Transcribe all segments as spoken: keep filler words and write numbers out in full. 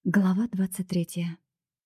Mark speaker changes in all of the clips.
Speaker 1: Глава двадцать третья.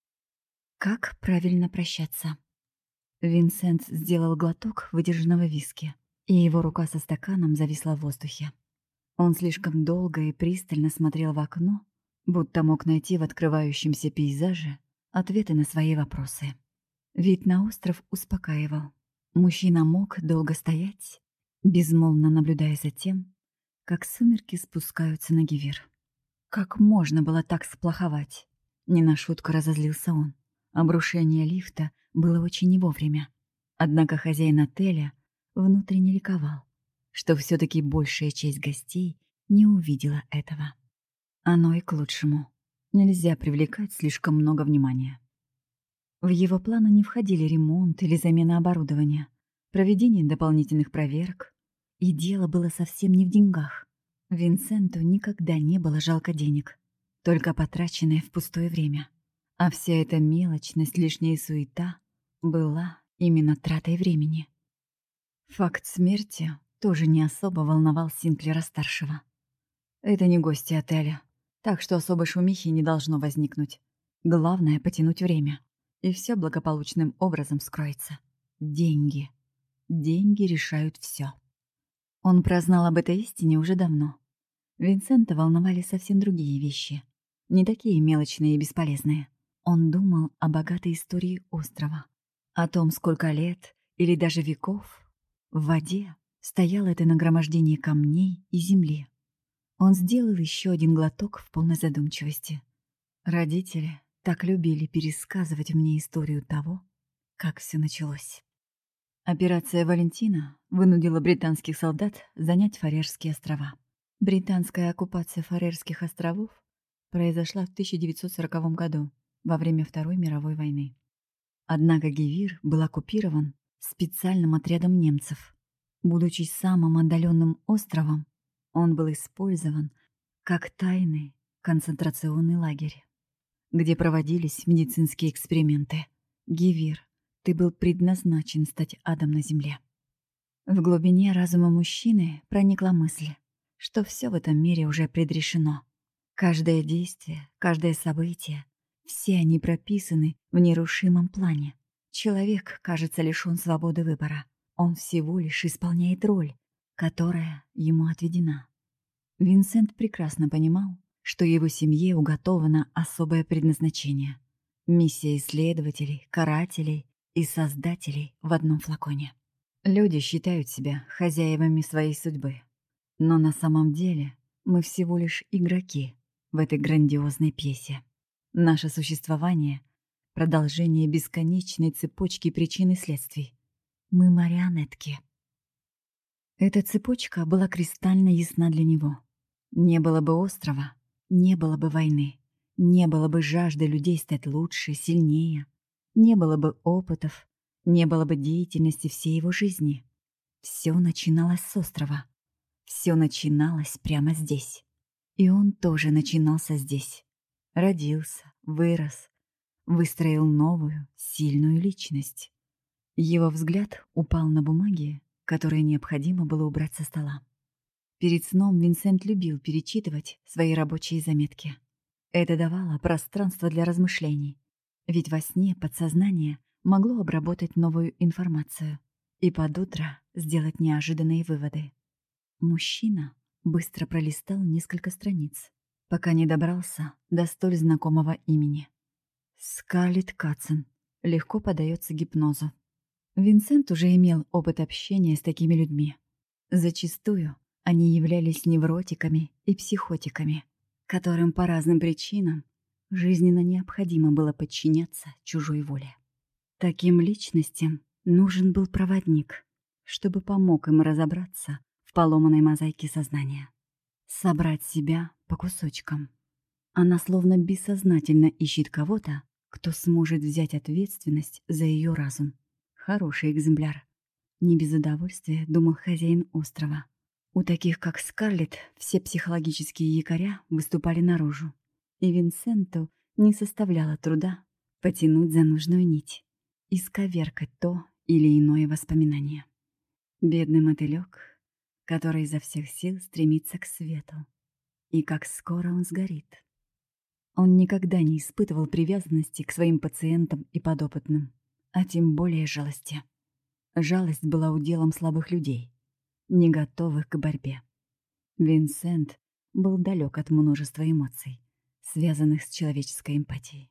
Speaker 1: Как правильно прощаться? Винсент сделал глоток выдержанного виски, и его рука со стаканом зависла в воздухе. Он слишком долго и пристально смотрел в окно, будто мог найти в открывающемся пейзаже ответы на свои вопросы. Вид на остров успокаивал. Мужчина мог долго стоять, безмолвно наблюдая за тем, как сумерки спускаются на Гивир. Как можно было так сплоховать? Не на шутку разозлился он. Обрушение лифта было очень не вовремя. Однако хозяин отеля внутренне ликовал, что все таки большая часть гостей не увидела этого. Оно и к лучшему. Нельзя привлекать слишком много внимания. В его планы не входили ремонт или замена оборудования, проведение дополнительных проверок. И дело было совсем не в деньгах. Винсенту никогда не было жалко денег, только потраченное впустое время. А вся эта мелочность, лишняя суета была именно тратой времени. Факт смерти тоже не особо волновал Синклера-старшего. Это не гости отеля, так что особой шумихи не должно возникнуть. Главное — потянуть время, и все благополучным образом скроется. Деньги. Деньги решают все. Он прознал об этой истине уже давно. Винсента волновали совсем другие вещи, не такие мелочные и бесполезные. Он думал о богатой истории острова, о том, сколько лет или даже веков в воде стояло это нагромождение камней и земли. Он сделал еще один глоток в полной задумчивости. Родители так любили пересказывать мне историю того, как все началось. Операция «Валентина» вынудила британских солдат занять Фарерские острова. Британская оккупация Фарерских островов произошла в тысяча девятьсот сороковом году, во время Второй мировой войны. Однако Гивир был оккупирован специальным отрядом немцев. Будучи самым отдаленным островом, он был использован как тайный концентрационный лагерь, где проводились медицинские эксперименты. Гивир, ты был предназначен стать адом на земле. В глубине разума мужчины проникла мысль, что все в этом мире уже предрешено. Каждое действие, каждое событие, все они прописаны в нерушимом плане. Человек, кажется, лишён свободы выбора. Он всего лишь исполняет роль, которая ему отведена. Винсент прекрасно понимал, что его семье уготовано особое предназначение. Миссия исследователей, карателей и создателей в одном флаконе. Люди считают себя хозяевами своей судьбы. Но на самом деле мы всего лишь игроки в этой грандиозной пьесе. Наше существование — продолжение бесконечной цепочки причин и следствий. Мы марионетки. Эта цепочка была кристально ясна для него. Не было бы острова, не было бы войны, не было бы жажды людей стать лучше, сильнее, не было бы опытов, не было бы деятельности всей его жизни. Все начиналось с острова. Все начиналось прямо здесь. И он тоже начинался здесь. Родился, вырос, выстроил новую, сильную личность. Его взгляд упал на бумаги, которые необходимо было убрать со стола. Перед сном Винсент любил перечитывать свои рабочие заметки. Это давало пространство для размышлений, ведь во сне подсознание могло обработать новую информацию и под утро сделать неожиданные выводы. Мужчина быстро пролистал несколько страниц, пока не добрался до столь знакомого имени. Скарлетт Катсон легко поддается гипнозу. Винсент уже имел опыт общения с такими людьми. Зачастую они являлись невротиками и психотиками, которым по разным причинам жизненно необходимо было подчиняться чужой воле. Таким личностям нужен был проводник, чтобы помог им разобраться в поломанной мозаике сознания, собрать себя по кусочкам. Она словно бессознательно ищет кого-то, кто сможет взять ответственность за ее разум. Хороший экземпляр. Не без удовольствия думал хозяин острова. У таких, как Скарлетт, все психологические якоря выступали наружу, и Винсенту не составляло труда потянуть за нужную нить, исковеркать то или иное воспоминание. Бедный мотылёк, который изо всех сил стремится к свету. И как скоро он сгорит. Он никогда не испытывал привязанности к своим пациентам и подопытным, а тем более жалости. Жалость была уделом слабых людей, не готовых к борьбе. Винсент был далек от множества эмоций, связанных с человеческой эмпатией.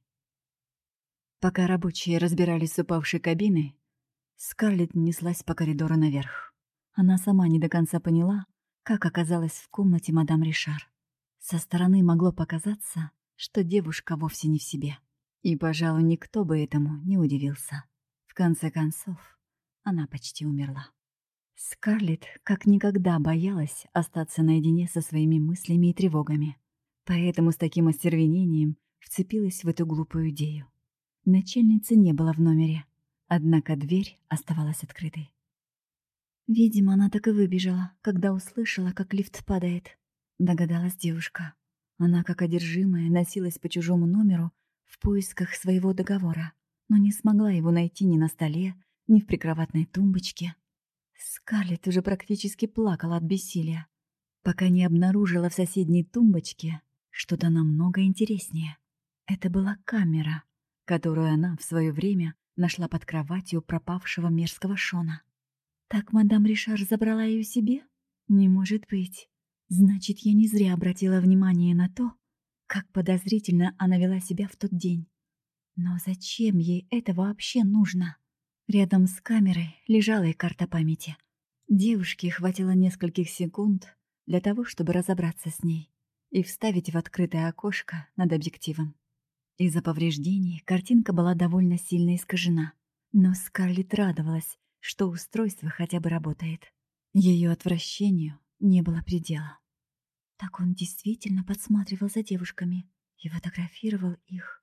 Speaker 1: Пока рабочие разбирались с упавшей кабиной, Скарлетт неслась по коридору наверх. Она сама не до конца поняла, как оказалась в комнате мадам Ришар. Со стороны могло показаться, что девушка вовсе не в себе. И, пожалуй, никто бы этому не удивился. В конце концов, она почти умерла. Скарлетт как никогда боялась остаться наедине со своими мыслями и тревогами, поэтому с таким остервенением вцепилась в эту глупую идею. Начальницы не было в номере, однако дверь оставалась открытой. «Видимо, она так и выбежала, когда услышала, как лифт падает», — догадалась девушка. Она, как одержимая, носилась по чужому номеру в поисках своего договора, но не смогла его найти ни на столе, ни в прикроватной тумбочке. Скарлетт уже практически плакала от бессилия, пока не обнаружила в соседней тумбочке что-то намного интереснее. Это была камера, которую она в свое время нашла под кроватью пропавшего мерзкого Шона. Так мадам Ришар забрала ее себе? Не может быть. Значит, я не зря обратила внимание на то, как подозрительно она вела себя в тот день. Но зачем ей это вообще нужно? Рядом с камерой лежала и карта памяти. Девушке хватило нескольких секунд для того, чтобы разобраться с ней и вставить в открытое окошко над объективом. Из-за повреждений картинка была довольно сильно искажена, но Скарлетт радовалась, что устройство хотя бы работает. Ее отвращению не было предела. Так он действительно подсматривал за девушками и фотографировал их.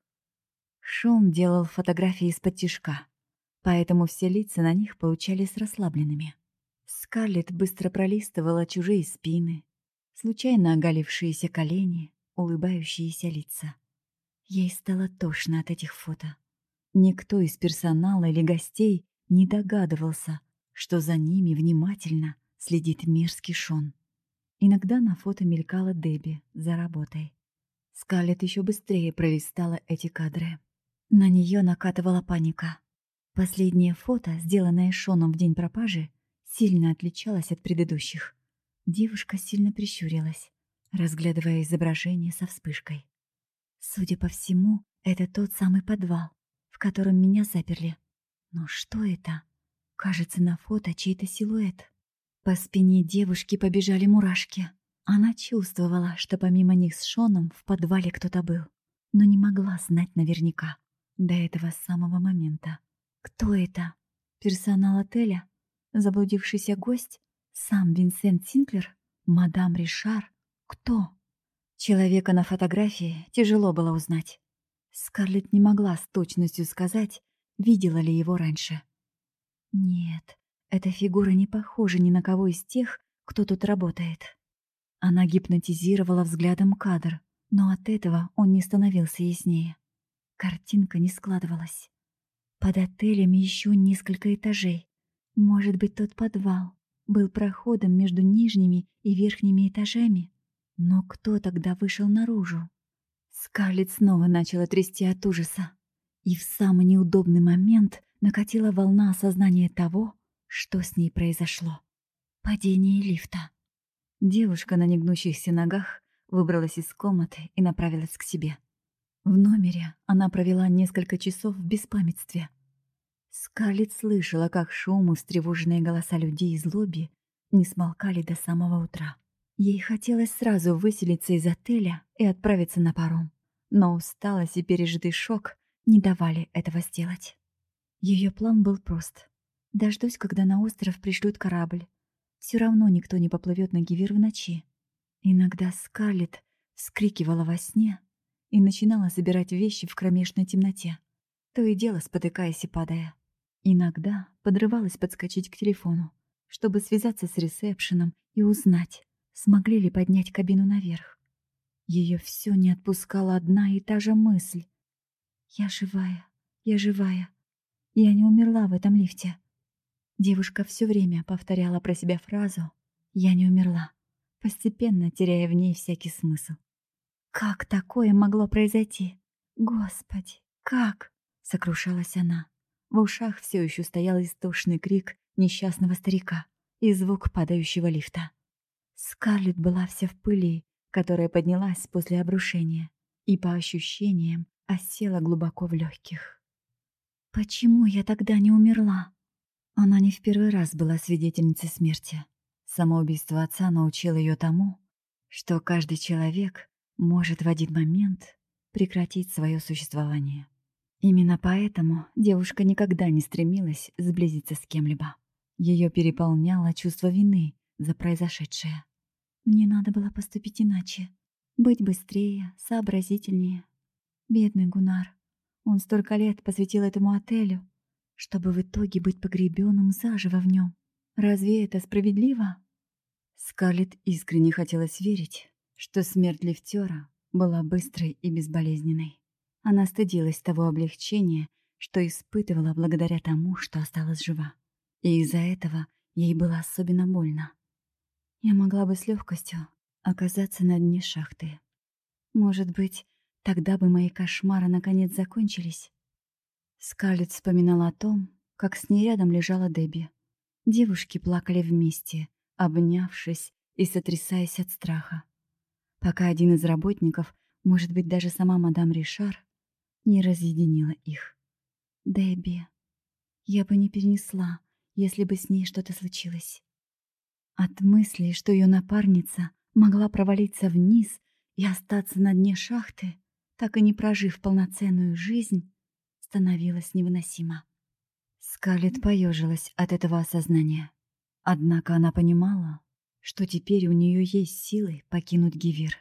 Speaker 1: Шон делал фотографии из-под тишка, поэтому все лица на них получались расслабленными. Скарлетт быстро пролистывала чужие спины, случайно оголившиеся колени, улыбающиеся лица. Ей стало тошно от этих фото. Никто из персонала или гостей не догадывался, что за ними внимательно следит мерзкий Шон. Иногда на фото мелькала Дебби за работой. Скарлетт еще быстрее пролистала эти кадры. На нее накатывала паника. Последнее фото, сделанное Шоном в день пропажи, сильно отличалось от предыдущих. Девушка сильно прищурилась, разглядывая изображение со вспышкой. Судя по всему, это тот самый подвал, в котором меня заперли. Но что это? Кажется, на фото чей-то силуэт. По спине девушки побежали мурашки. Она чувствовала, что помимо них с Шоном в подвале кто-то был, но не могла знать наверняка до этого самого момента. Кто это? Персонал отеля? Заблудившийся гость? Сам Винсент Синклер? Мадам Ришар? Кто? Человека на фотографии тяжело было узнать. Скарлетт не могла с точностью сказать, видела ли его раньше. Нет, эта фигура не похожа ни на кого из тех, кто тут работает. Она гипнотизировала взглядом кадр, но от этого он не становился яснее. Картинка не складывалась. Под отелем еще несколько этажей. Может быть, тот подвал был проходом между нижними и верхними этажами? Но кто тогда вышел наружу? Скарлетт снова начала трясти от ужаса. И в самый неудобный момент накатила волна осознания того, что с ней произошло. Падение лифта. Девушка на негнущихся ногах выбралась из комнаты и направилась к себе. В номере она провела несколько часов в беспамятстве. Скарлетт слышала, как шум и встревоженные голоса людей из лобби не смолкали до самого утра. Ей хотелось сразу выселиться из отеля и отправиться на паром, но усталость и пережитый шок не давали этого сделать. Ее план был прост. Дождусь, когда на остров пришлют корабль. Все равно никто не поплывет на Гивер в ночи. Иногда Скарлетт вскрикивала во сне и начинала собирать вещи в кромешной темноте, то и дело спотыкаясь и падая. Иногда подрывалась подскочить к телефону, чтобы связаться с ресепшеном и узнать, смогли ли поднять кабину наверх. Ее все не отпускала одна и та же мысль. «Я живая, я живая, я не умерла в этом лифте». Девушка все время повторяла про себя фразу «я не умерла», постепенно теряя в ней всякий смысл. Как такое могло произойти? Господи, как? Сокрушалась она. В ушах все еще стоял истошный крик несчастного старика и звук падающего лифта. Скарлетт была вся в пыли, которая поднялась после обрушения, и по ощущениям осела глубоко в легких. Почему я тогда не умерла? Она не в первый раз была свидетельницей смерти. Самоубийство отца научило ее тому, что каждый человек может в один момент прекратить свое существование. Именно поэтому девушка никогда не стремилась сблизиться с кем-либо. Ее переполняло чувство вины за произошедшее. Мне надо было поступить иначе, быть быстрее, сообразительнее. Бедный Гуннар. Он столько лет посвятил этому отелю, чтобы в итоге быть погребенным заживо в нем. Разве это справедливо? Скарлетт искренне хотелось верить, что смерть лифтера была быстрой и безболезненной. Она стыдилась того облегчения, что испытывала благодаря тому, что осталась жива. И из-за этого ей было особенно больно. Я могла бы с легкостью оказаться на дне шахты. Может быть, тогда бы мои кошмары наконец закончились. Скарлетт вспоминала о том, как с ней рядом лежала Дебби. Девушки плакали вместе, обнявшись и сотрясаясь от страха, пока один из работников, может быть, даже сама мадам Ришар, не разъединила их. Дебби. Я бы не перенесла, если бы с ней что-то случилось. От мысли, что ее напарница могла провалиться вниз и остаться на дне шахты, так и не прожив полноценную жизнь, становилось невыносимо. Скарлетт поежилась от этого осознания. Однако она понимала, что теперь у нее есть силы покинуть Гивир.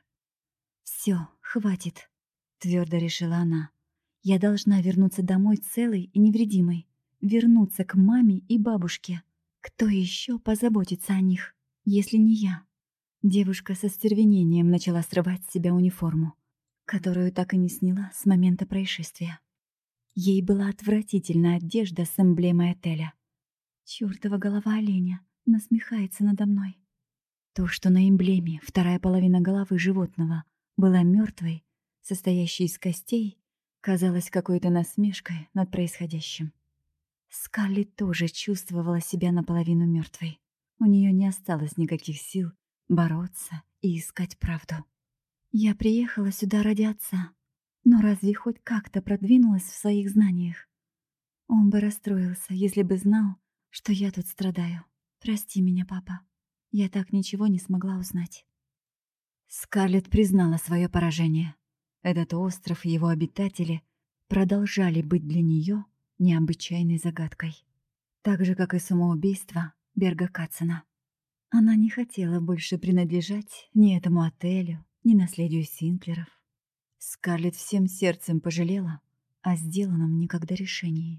Speaker 1: «Все, хватит», — твердо решила она. «Я должна вернуться домой целой и невредимой, вернуться к маме и бабушке. Кто еще позаботится о них, если не я?» Девушка со стервенением начала срывать с себя униформу, которую так и не сняла с момента происшествия. Ей была отвратительная одежда с эмблемой отеля. Чёртова голова оленя насмехается надо мной. То, что на эмблеме вторая половина головы животного была мертвой, состоящей из костей, казалось какой-то насмешкой над происходящим. Скарлетт тоже чувствовала себя наполовину мертвой. У нее не осталось никаких сил бороться и искать правду. Я приехала сюда ради отца, но разве хоть как-то продвинулась в своих знаниях? Он бы расстроился, если бы знал, что я тут страдаю. Прости меня, папа. Я так ничего не смогла узнать. Скарлетт признала свое поражение. Этот остров и его обитатели продолжали быть для нее необычайной загадкой. Так же, как и самоубийство Берга Катсена. Она не хотела больше принадлежать ни этому отелю, ни наследию Синклеров. Скарлетт всем сердцем пожалела о сделанном никогда решении.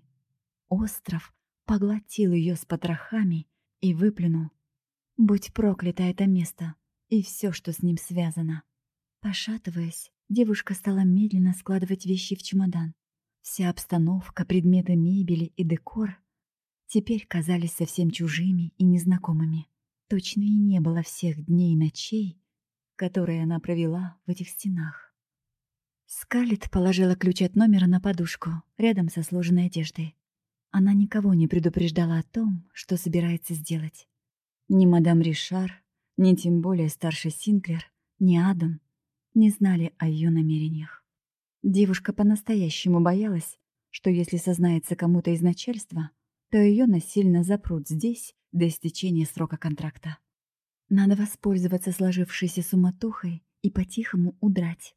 Speaker 1: Остров поглотил ее с потрохами и выплюнул. Будь проклято это место и все, что с ним связано. Пошатываясь, девушка стала медленно складывать вещи в чемодан. Вся обстановка, предметы мебели и декор теперь казались совсем чужими и незнакомыми. Точно и не было всех дней и ночей, которые она провела в этих стенах. Скарлетт положила ключ от номера на подушку, рядом со сложенной одеждой. Она никого не предупреждала о том, что собирается сделать. Ни мадам Ришар, ни тем более старший Синклер, ни Адам не знали о ее намерениях. Девушка по-настоящему боялась, что если сознается кому-то из начальства, то ее насильно запрут здесь до истечения срока контракта. Надо воспользоваться сложившейся суматохой и по-тихому удрать.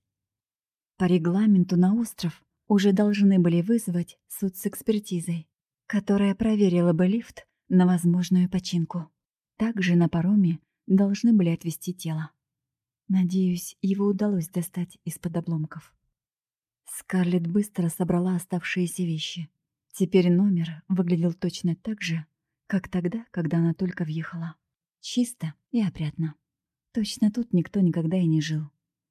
Speaker 1: По регламенту на остров уже должны были вызвать суд с экспертизой, которая проверила бы лифт на возможную починку. Также на пароме должны были отвезти тело. Надеюсь, его удалось достать из-под обломков. Скарлетт быстро собрала оставшиеся вещи. Теперь номер выглядел точно так же, как тогда, когда она только въехала. Чисто и опрятно. Точно тут никто никогда и не жил.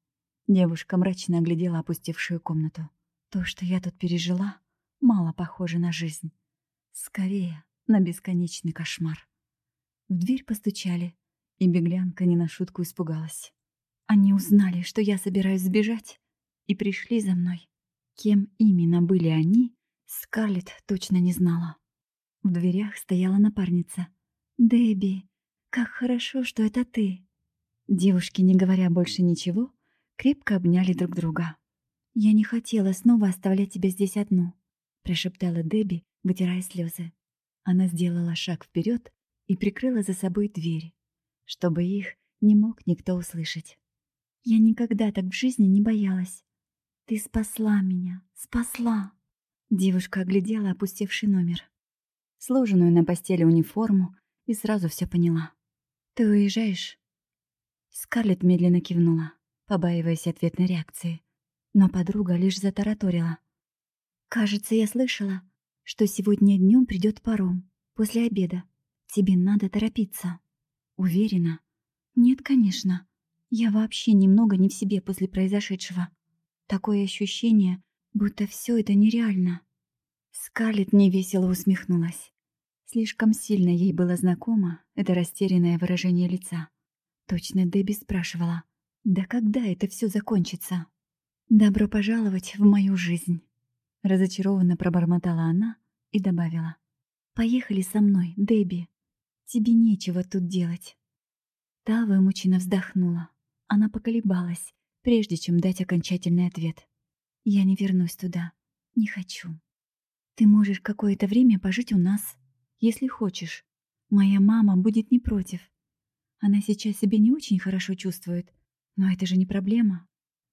Speaker 1: Девушка мрачно оглядела опустевшую комнату. То, что я тут пережила, мало похоже на жизнь. Скорее, на бесконечный кошмар. В дверь постучали, и беглянка не на шутку испугалась. Они узнали, что я собираюсь сбежать, и пришли за мной. Кем именно были они, Скарлетт точно не знала. В дверях стояла напарница. «Дебби, как хорошо, что это ты!» Девушки, не говоря больше ничего, крепко обняли друг друга. «Я не хотела снова оставлять тебя здесь одну», — прошептала Дебби, вытирая слезы. Она сделала шаг вперед и прикрыла за собой дверь, чтобы их не мог никто услышать. «Я никогда так в жизни не боялась. Ты спасла меня, спасла!» Девушка оглядела опустевший номер, сложенную на постели униформу, и сразу все поняла. «Ты уезжаешь?» Скарлетт медленно кивнула, побаиваясь ответной реакции. Но подруга лишь затараторила. «Кажется, я слышала, что сегодня днем придет паром, после обеда. Тебе надо торопиться». «Уверена?» «Нет, конечно. Я вообще немного не в себе после произошедшего. Такое ощущение, будто все это нереально». Скарлетт невесело усмехнулась. Слишком сильно ей было знакомо это растерянное выражение лица. Точно Дебби спрашивала: «Да когда это все закончится?» «Добро пожаловать в мою жизнь», — разочарованно пробормотала она и добавила: «Поехали со мной, Дебби. Тебе нечего тут делать». Та вымученно вздохнула. Она поколебалась, прежде чем дать окончательный ответ. «Я не вернусь туда. Не хочу. Ты можешь какое-то время пожить у нас, если хочешь. Моя мама будет не против. Она сейчас себя не очень хорошо чувствует, но это же не проблема».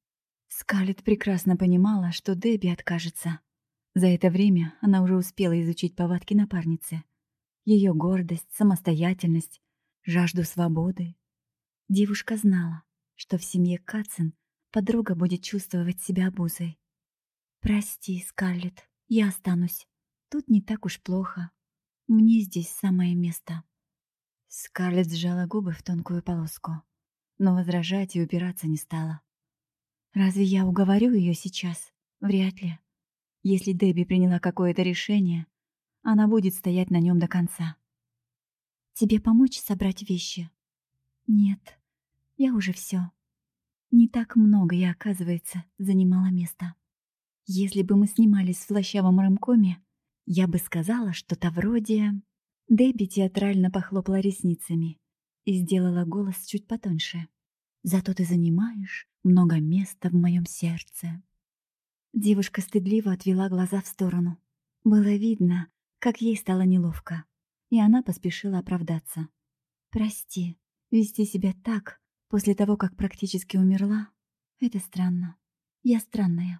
Speaker 1: Скарлетт прекрасно понимала, что Дебби откажется. За это время она уже успела изучить повадки напарницы. Ее гордость, самостоятельность, жажду свободы. Девушка знала, что в семье Катсон подруга будет чувствовать себя обузой. «Прости, Скарлетт, я останусь. Тут не так уж плохо. Мне здесь самое место». Скарлетт сжала губы в тонкую полоску, но возражать и упираться не стала. Разве я уговорю ее сейчас? Вряд ли. Если Дебби приняла какое-то решение, она будет стоять на нем до конца. «Тебе помочь собрать вещи?» «Нет, я уже все. Не так много я, оказывается, занимала место. Если бы мы снимались в слащавом ромкоме, я бы сказала что-то вроде...» Дебби театрально похлопала ресницами и сделала голос чуть потоньше. «Зато ты занимаешь много места в моем сердце». Девушка стыдливо отвела глаза в сторону. Было видно, как ей стало неловко, и она поспешила оправдаться. «Прости, вести себя так, после того, как практически умерла, это странно. Я странная».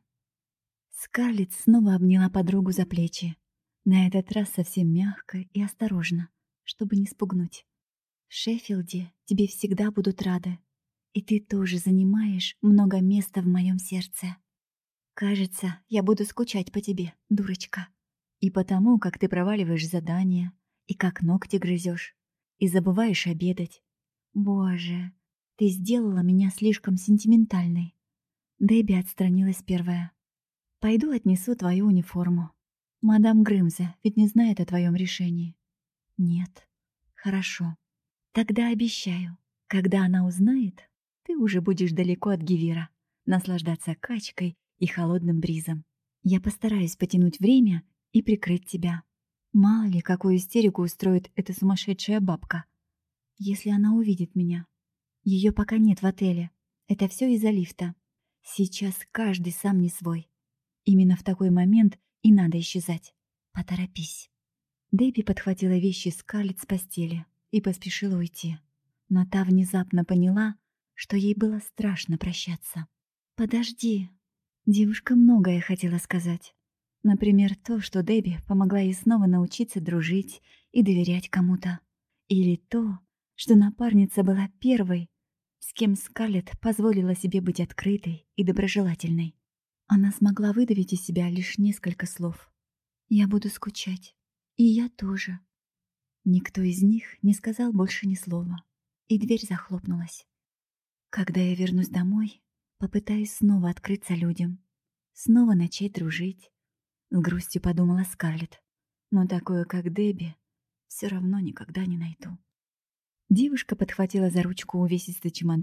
Speaker 1: Скарлетт снова обняла подругу за плечи, на этот раз совсем мягко и осторожно, чтобы не спугнуть. «В Шеффилде тебе всегда будут рады, и ты тоже занимаешь много места в моем сердце. Кажется, я буду скучать по тебе, дурочка. И потому, как ты проваливаешь задания, и как ногти грызешь, и забываешь обедать. Боже, ты сделала меня слишком сентиментальной». Дебби отстранилась первая. «Пойду отнесу твою униформу. Мадам Грымза ведь не знает о твоем решении». «Нет». «Хорошо. Тогда обещаю, когда она узнает, ты уже будешь далеко от Гивера, наслаждаться качкой и холодным бризом. Я постараюсь потянуть время и прикрыть тебя. Мало ли, какую истерику устроит эта сумасшедшая бабка. Если она увидит меня. Ее пока нет в отеле. Это все из-за лифта. Сейчас каждый сам не свой. Именно в такой момент и надо исчезать. Поторопись». Дебби подхватила вещи Скарлетт с постели и поспешила уйти. Но та внезапно поняла, что ей было страшно прощаться. «Подожди». Девушка многое хотела сказать. Например, то, что Дебби помогла ей снова научиться дружить и доверять кому-то. Или то, что напарница была первой, с кем Скарлетт позволила себе быть открытой и доброжелательной. Она смогла выдавить из себя лишь несколько слов. «Я буду скучать. И я тоже». Никто из них не сказал больше ни слова, и дверь захлопнулась. «Когда я вернусь домой, попытаюсь снова открыться людям, снова начать дружить», — с грустью подумала Скарлетт. «Но такую, как Дебби, все равно никогда не найду». Девушка подхватила за ручку увесистый чемодан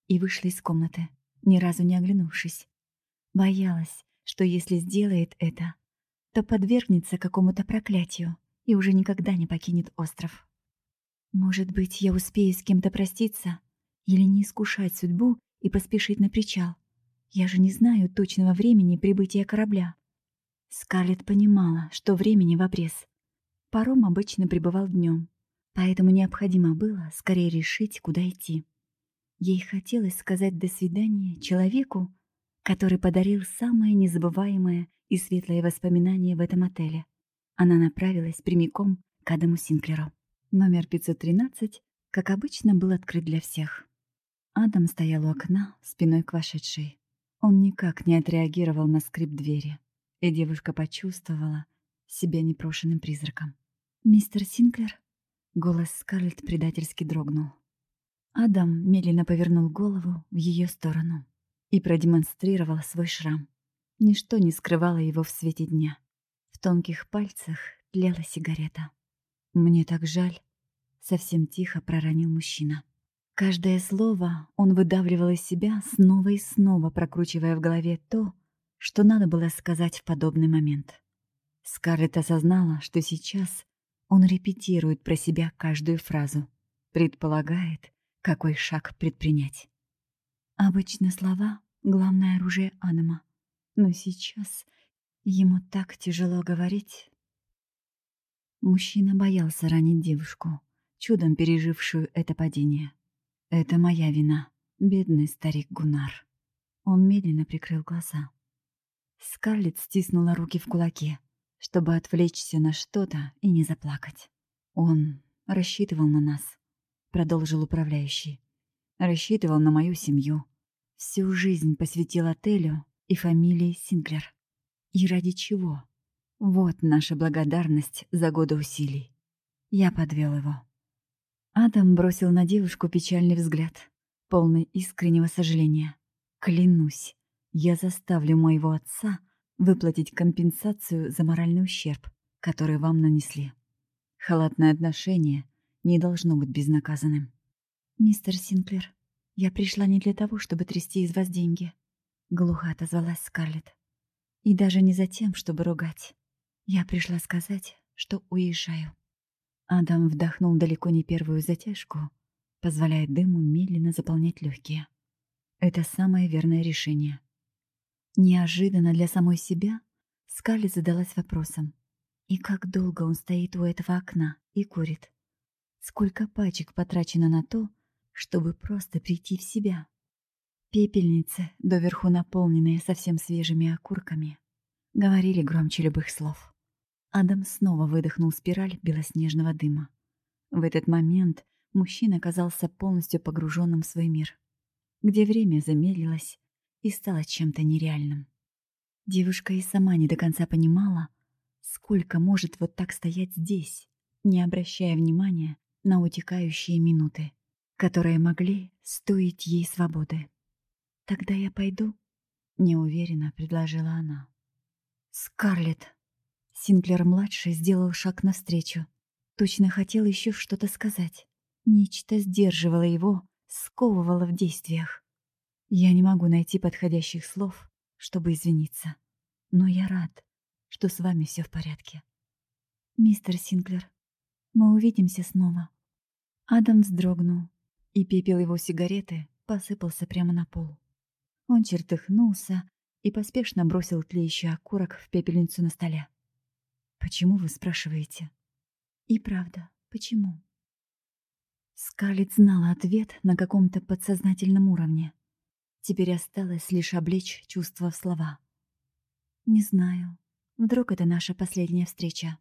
Speaker 1: и вышла из комнаты, ни разу не оглянувшись. Боялась, что если сделает это, то подвергнется какому-то проклятию и уже никогда не покинет остров. Может быть, я успею с кем-то проститься или не искушать судьбу и поспешить на причал. Я же не знаю точного времени прибытия корабля. Скарлетт понимала, что времени в обрез. Паром обычно прибывал днем, поэтому необходимо было скорее решить, куда идти. Ей хотелось сказать «до свидания» человеку, который подарил самое незабываемое и светлое воспоминание в этом отеле. Она направилась прямиком к Адаму Синклеру. Номер пятьсот тринадцать, как обычно, был открыт для всех. Адам стоял у окна, спиной к вошедшей. Он никак не отреагировал на скрип двери, и девушка почувствовала себя непрошенным призраком. «Мистер Синклер?» Голос Скарлетт предательски дрогнул. Адам медленно повернул голову в ее сторону и продемонстрировал свой шрам. Ничто не скрывало его в свете дня. В тонких пальцах тлела сигарета. «Мне так жаль», — совсем тихо проронил мужчина. Каждое слово он выдавливал из себя, снова и снова прокручивая в голове то, что надо было сказать в подобный момент. Скарлетт осознала, что сейчас он репетирует про себя каждую фразу, предполагает, какой шаг предпринять. Обычно слова — главное оружие Адама, но сейчас ему так тяжело говорить. Мужчина боялся ранить девушку, чудом пережившую это падение. «Это моя вина, бедный старик Гуннар». Он медленно прикрыл глаза. Скарлетт стиснула руки в кулаки, чтобы отвлечься на что-то и не заплакать. «Он рассчитывал на нас», — продолжил управляющий. «Рассчитывал на мою семью. Всю жизнь посвятил отелю и фамилии Синклер. И ради чего? Вот наша благодарность за годы усилий. Я подвел его». Адам бросил на девушку печальный взгляд, полный искреннего сожаления. «Клянусь, я заставлю моего отца выплатить компенсацию за моральный ущерб, который вам нанесли. Халатное отношение не должно быть безнаказанным». «Мистер Синклер, я пришла не для того, чтобы трясти из вас деньги», — глухо отозвалась Скарлетт. «И даже не за тем, чтобы ругать. Я пришла сказать, что уезжаю». Адам вдохнул далеко не первую затяжку, позволяя дыму медленно заполнять легкие. Это самое верное решение. Неожиданно для самой себя Скарлетт задалась вопросом: и как долго он стоит у этого окна и курит? Сколько пачек потрачено на то, чтобы просто прийти в себя? Пепельницы, доверху наполненные совсем свежими окурками, говорили громче любых слов. Адам снова выдохнул спираль белоснежного дыма. В этот момент мужчина оказался полностью погруженным в свой мир, где время замедлилось и стало чем-то нереальным. Девушка и сама не до конца понимала, сколько может вот так стоять здесь, не обращая внимания на утекающие минуты, которые могли стоить ей свободы. «Тогда я пойду?» — неуверенно предложила она. «Скарлетт!» Синклер-младший сделал шаг навстречу. Точно хотел еще что-то сказать. Нечто сдерживало его, сковывало в действиях. «Я не могу найти подходящих слов, чтобы извиниться. Но я рад, что с вами все в порядке. Мистер Синклер, мы увидимся снова». Адам вздрогнул, и пепел его сигареты посыпался прямо на пол. Он чертыхнулся и поспешно бросил тлеющий окурок в пепельницу на столе. «Почему вы спрашиваете?» «И правда, почему?» Скарлетт знала ответ на каком-то подсознательном уровне. Теперь осталось лишь облечь чувства в слова. «Не знаю. Вдруг это наша последняя встреча?»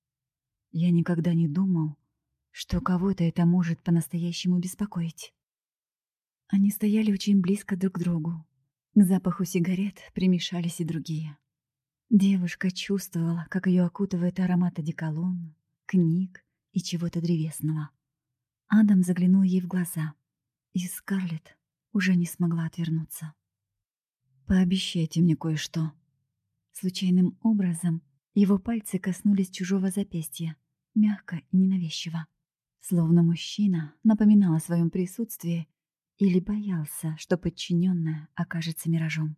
Speaker 1: Я никогда не думал, что кого-то это может по-настоящему беспокоить. Они стояли очень близко друг к другу. К запаху сигарет примешались и другие. Девушка чувствовала, как ее окутывает аромат одеколона, книг и чего-то древесного. Адам заглянул ей в глаза, и Скарлетт уже не смогла отвернуться. «Пообещайте мне кое-что». Случайным образом его пальцы коснулись чужого запястья, мягко и ненавязчиво. Словно мужчина напоминал о своем присутствии Или боялся, что подчиненная окажется миражом?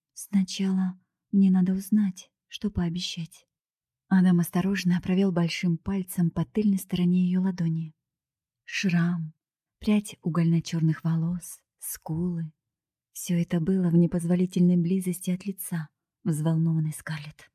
Speaker 1: Сначала мне надо узнать, что пообещать. Адам осторожно провел большим пальцем по тыльной стороне ее ладони. Шрам, прядь угольно-черных волос, скулы. Все это было в непозволительной близости от лица взволнованной Скарлетт.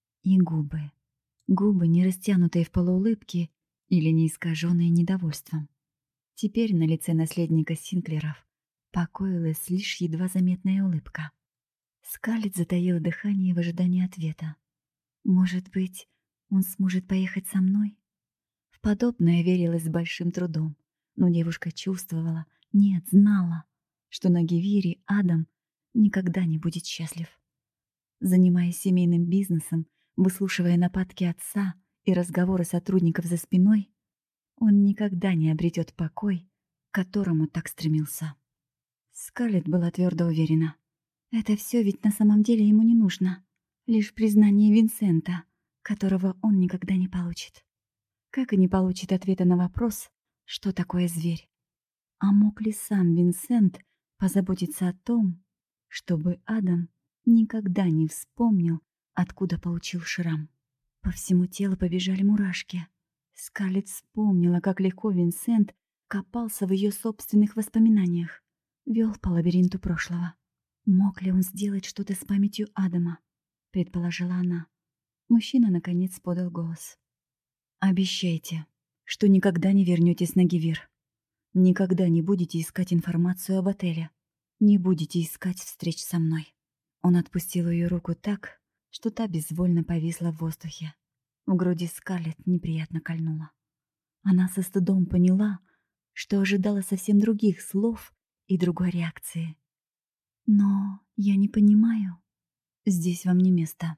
Speaker 1: И губы. Губы, не растянутые в полуулыбке или не искаженные недовольством. Теперь на лице наследника Синклеров покоилась лишь едва заметная улыбка. Скарлетт затаила дыхание в ожидании ответа. Может быть, он сможет поехать со мной? В подобное верилось с большим трудом, но девушка чувствовала, нет, знала, что на Гевире Адам никогда не будет счастлив. Занимаясь семейным бизнесом, выслушивая нападки отца и разговоры сотрудников за спиной, он никогда не обретет покой, к которому так стремился. Скарлетт была твердо уверена. Это все ведь на самом деле ему не нужно. Лишь признание Винсента, которого он никогда не получит. Как и не получит ответа на вопрос, что такое зверь. А мог ли сам Винсент позаботиться о том, чтобы Адам никогда не вспомнил, откуда получил шрам? По всему телу побежали мурашки. Скарлетт вспомнила, как легко Винсент копался в ее собственных воспоминаниях, вел по лабиринту прошлого. Мог ли он сделать что-то с памятью Адама? Предположила она. Мужчина наконец подал голос. Обещайте, что никогда не вернетесь на Гевир. Никогда не будете искать информацию об отеле. Не будете искать встреч со мной. Он отпустил ее руку так, что та безвольно повисла в воздухе. В груди Скарлетт неприятно кольнула. Она со стыдом поняла, что ожидала совсем других слов и другой реакции. «Но я не понимаю. Здесь вам не место».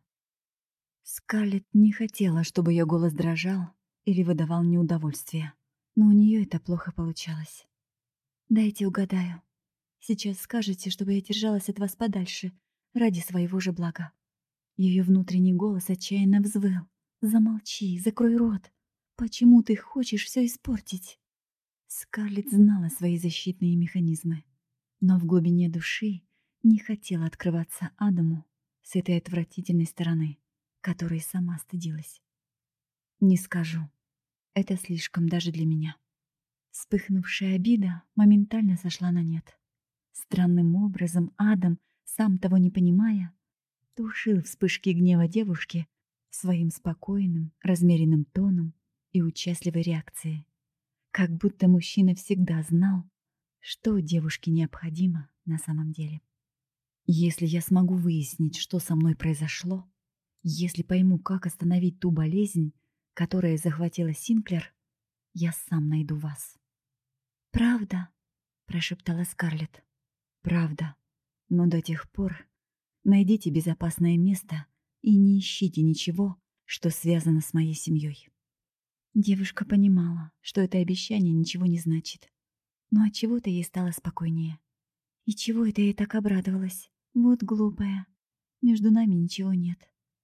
Speaker 1: Скарлетт не хотела, чтобы ее голос дрожал или выдавал неудовольствие, но у нее это плохо получалось. «Дайте угадаю. Сейчас скажете, чтобы я держалась от вас подальше, ради своего же блага». Ее внутренний голос отчаянно взвыл. «Замолчи, закрой рот. Почему ты хочешь все испортить?» Скарлетт знала свои защитные механизмы, но в глубине души не хотела открываться Адаму с этой отвратительной стороны, которой сама стыдилась. «Не скажу. Это слишком даже для меня». Вспыхнувшая обида моментально сошла на нет. Странным образом Адам, сам того не понимая, тушил вспышки гнева девушки своим спокойным, размеренным тоном и участливой реакцией. Как будто мужчина всегда знал, что девушке необходимо на самом деле. Если я смогу выяснить, что со мной произошло, если пойму, как остановить ту болезнь, которая захватила Синклер, я сам найду вас. «Правда?» — прошептала Скарлетт. «Правда. Но до тех пор найдите безопасное место и не ищите ничего, что связано с моей семьей». Девушка понимала, что это обещание ничего не значит. Но отчего-то ей стало спокойнее. И чего это я так обрадовалась? Вот глупая. Между нами ничего нет.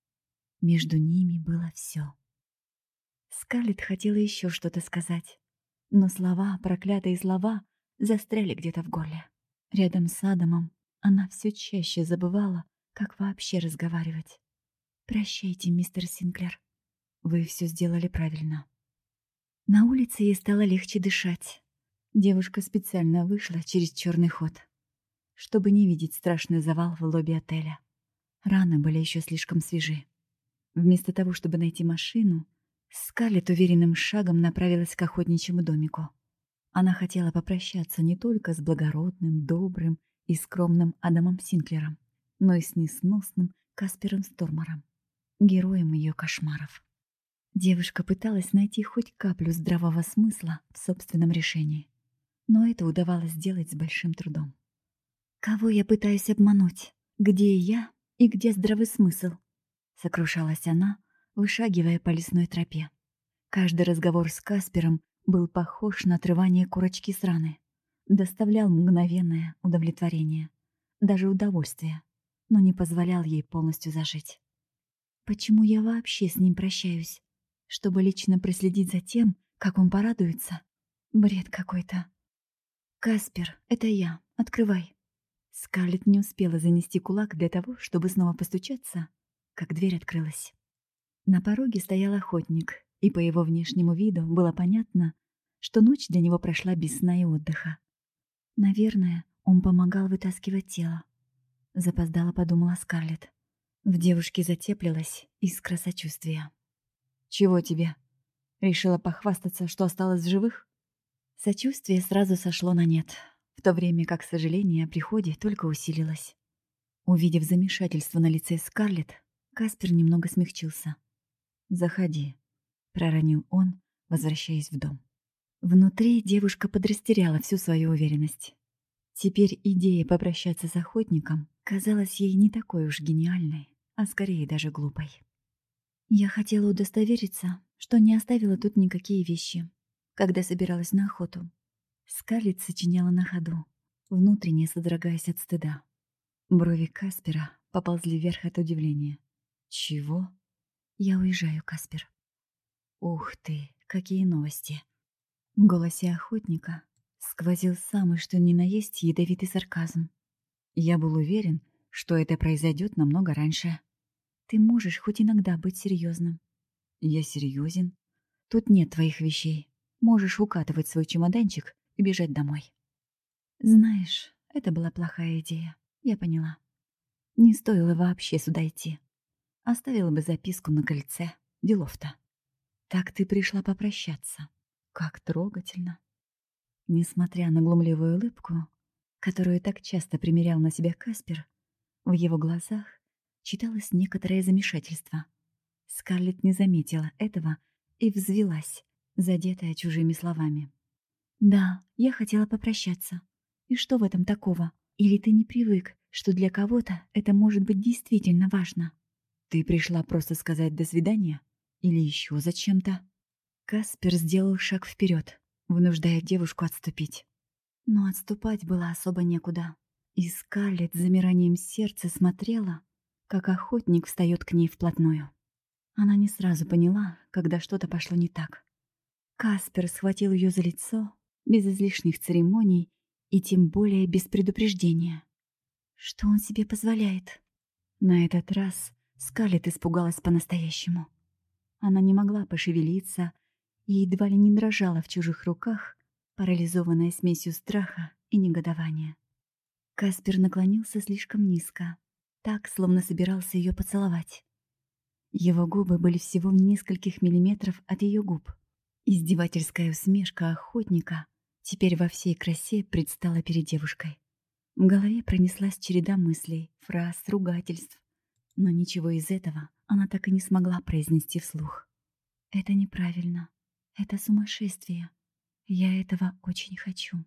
Speaker 1: Между ними было все. Скарлетт хотела еще что-то сказать, но слова, проклятые слова, застряли где-то в горле. Рядом с Адамом она все чаще забывала, как вообще разговаривать. «Прощайте, мистер Синклер. Вы все сделали правильно». На улице ей стало легче дышать. Девушка специально вышла через черный ход, чтобы не видеть страшный завал в лобби отеля. Раны были еще слишком свежи. Вместо того, чтобы найти машину, Скарлетт уверенным шагом направилась к охотничьему домику. Она хотела попрощаться не только с благородным, добрым и скромным Адамом Синклером, но и с несносным Каспером Стормером, героем ее кошмаров. Девушка пыталась найти хоть каплю здравого смысла в собственном решении, но это удавалось сделать с большим трудом. «Кого я пытаюсь обмануть? Где я и где здравый смысл?» — сокрушалась она, вышагивая по лесной тропе. Каждый разговор с Каспером был похож на отрывание корочки с раны, доставлял мгновенное удовлетворение, даже удовольствие, но не позволял ей полностью зажить. Почему я вообще с ним прощаюсь? Чтобы лично проследить за тем, как он порадуется? Бред какой-то. «Каспер, это я. Открывай». Скарлетт не успела занести кулак для того, чтобы снова постучаться, как дверь открылась. На пороге стоял охотник, и по его внешнему виду было понятно, что ночь для него прошла без сна и отдыха. Наверное, он помогал вытаскивать тело. Запоздала, подумала Скарлетт. В девушке затеплилась искра сочувствия. «Чего тебе? Решила похвастаться, что осталась в живых?» Сочувствие сразу сошло на нет, в то время как сожаление о приходе только усилилось. Увидев замешательство на лице Скарлетт, Каспер немного смягчился. «Заходи», — проронил он, возвращаясь в дом. Внутри девушка подрастеряла всю свою уверенность. Теперь идея попрощаться с охотником казалась ей не такой уж гениальной, а скорее даже глупой. «Я хотела удостовериться, что не оставила тут никакие вещи, когда собиралась на охоту». Скарлетт сочиняла на ходу, внутренне содрогаясь от стыда. Брови Каспера поползли вверх от удивления. «Чего?» «Я уезжаю, Каспер». «Ух ты, какие новости!» В голосе охотника сквозил самый что ни на есть ядовитый сарказм. «Я был уверен, что это произойдет намного раньше. Ты можешь хоть иногда быть серьезным». «Я серьезен. Тут нет твоих вещей. Можешь укатывать свой чемоданчик и бежать домой». «Знаешь, это была плохая идея, я поняла. Не стоило вообще сюда идти. Оставила бы записку на кольце. Делов-то». «Так ты пришла попрощаться. Как трогательно». Несмотря на глумливую улыбку, которую так часто примерял на себя Каспер, в его глазах читалось некоторое замешательство. Скарлетт не заметила этого и взвилась, задетая чужими словами. «Да, я хотела попрощаться. И что в этом такого? Или ты не привык, что для кого-то это может быть действительно важно?» «Ты пришла просто сказать «до свидания»? Или еще зачем-то?» Каспер сделал шаг вперед, вынуждая девушку отступить. Но отступать было особо некуда. И Скарлетт с замиранием сердца смотрела, как охотник встает к ней вплотную. Она не сразу поняла, когда что-то пошло не так. Каспер схватил ее за лицо, без излишних церемоний и тем более без предупреждения. Что он себе позволяет? На этот раз Скарлетт испугалась по-настоящему. Она не могла пошевелиться и едва ли не дрожала в чужих руках, парализованная смесью страха и негодования. Каспер наклонился слишком низко, так, словно собирался ее поцеловать. Его губы были всего в нескольких миллиметров от ее губ. Издевательская усмешка охотника теперь во всей красе предстала перед девушкой. В голове пронеслась череда мыслей, фраз, ругательств, но ничего из этого она так и не смогла произнести вслух. «Это неправильно. Это сумасшествие. Я этого очень хочу».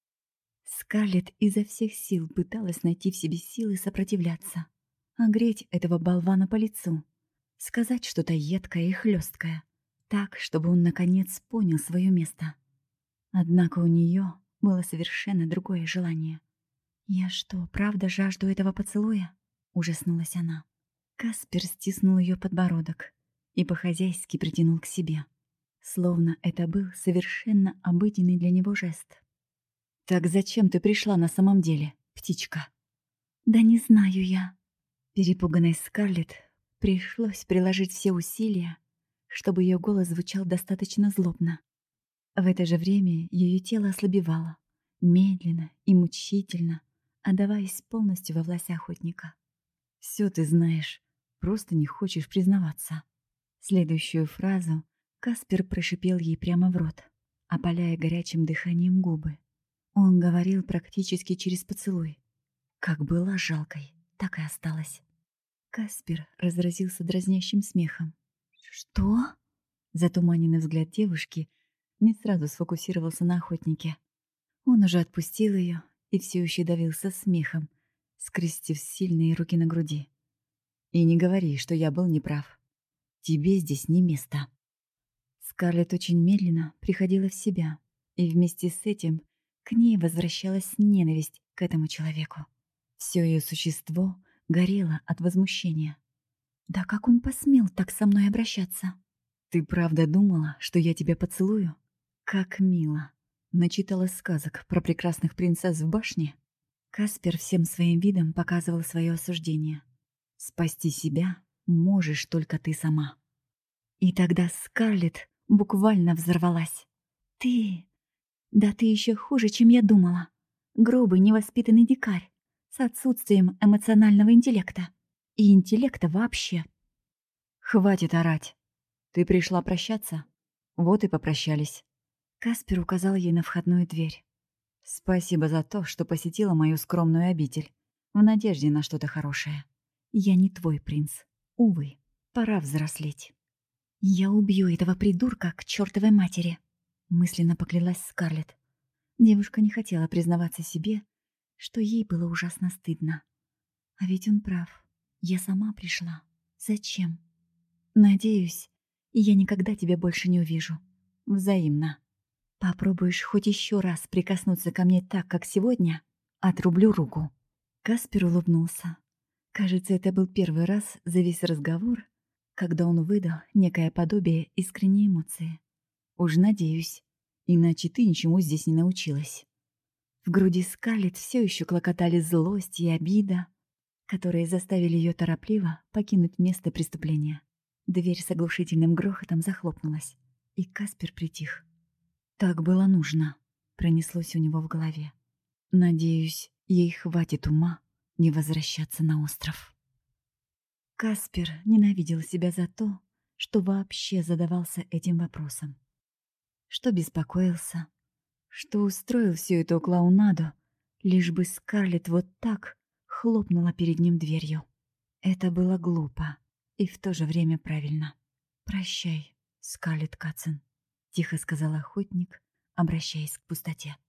Speaker 1: Скарлетт изо всех сил пыталась найти в себе силы сопротивляться, огреть этого болвана по лицу, сказать что-то едкое и хлесткое, так, чтобы он наконец понял свое место. Однако у нее было совершенно другое желание. «Я что, правда жажду этого поцелуя?» — ужаснулась она. Каспер стиснул ее подбородок и по-хозяйски притянул к себе, словно это был совершенно обыденный для него жест. «Так зачем ты пришла на самом деле, птичка?» «Да не знаю я». Перепуганной Скарлетт пришлось приложить все усилия, чтобы ее голос звучал достаточно злобно. В это же время ее тело ослабевало, медленно и мучительно, отдаваясь полностью во власть охотника. «Все ты знаешь, просто не хочешь признаваться». Следующую фразу Каспер прошипел ей прямо в рот, опаляя горячим дыханием губы. Он говорил практически через поцелуй. Как была жалкой, так и осталась. Каспер разразился дразнящим смехом. «Что?» Затуманенный взгляд девушки не сразу сфокусировался на охотнике. Он уже отпустил ее и все еще давился смехом, скрестив сильные руки на груди. «И не говори, что я был неправ. Тебе здесь не место». Скарлетт очень медленно приходила в себя, и вместе с этим к ней возвращалась ненависть к этому человеку. Все ее существо горело от возмущения. «Да как он посмел так со мной обращаться?» «Ты правда думала, что я тебя поцелую? Как мило!» Начиталась сказок про прекрасных принцесс в башне? Каспер всем своим видом показывал свое осуждение. Спасти себя можешь только ты сама. И тогда Скарлетт буквально взорвалась. «Ты... Да ты еще хуже, чем я думала. Грубый, невоспитанный дикарь с отсутствием эмоционального интеллекта. И интеллекта вообще». «Хватит орать. Ты пришла прощаться? Вот и попрощались». Каспер указал ей на входную дверь. «Спасибо за то, что посетила мою скромную обитель, в надежде на что-то хорошее. Я не твой принц. Увы, пора взрослеть». «Я убью этого придурка к чертовой матери», — мысленно поклялась Скарлетт. Девушка не хотела признаваться себе, что ей было ужасно стыдно. А ведь он прав. Я сама пришла. Зачем? Надеюсь, я никогда тебя больше не увижу. Взаимно. Попробуешь хоть еще раз прикоснуться ко мне так, как сегодня, отрублю руку. Каспер улыбнулся. Кажется, это был первый раз за весь разговор, когда он выдал некое подобие искренней эмоции. Уж надеюсь, иначе ты ничему здесь не научилась. В груди Скарлетт все еще клокотали злость и обида, которые заставили ее торопливо покинуть место преступления. Дверь с оглушительным грохотом захлопнулась, и Каспер притих. «Так было нужно», — пронеслось у него в голове. «Надеюсь, ей хватит ума не возвращаться на остров». Каспер ненавидел себя за то, что вообще задавался этим вопросом. Что беспокоился, что устроил всю эту клоунаду, лишь бы Скарлетт вот так хлопнула перед ним дверью. Это было глупо и в то же время правильно. «Прощай, Скарлетт Катсон», — тихо сказал охотник, обращаясь к пустоте.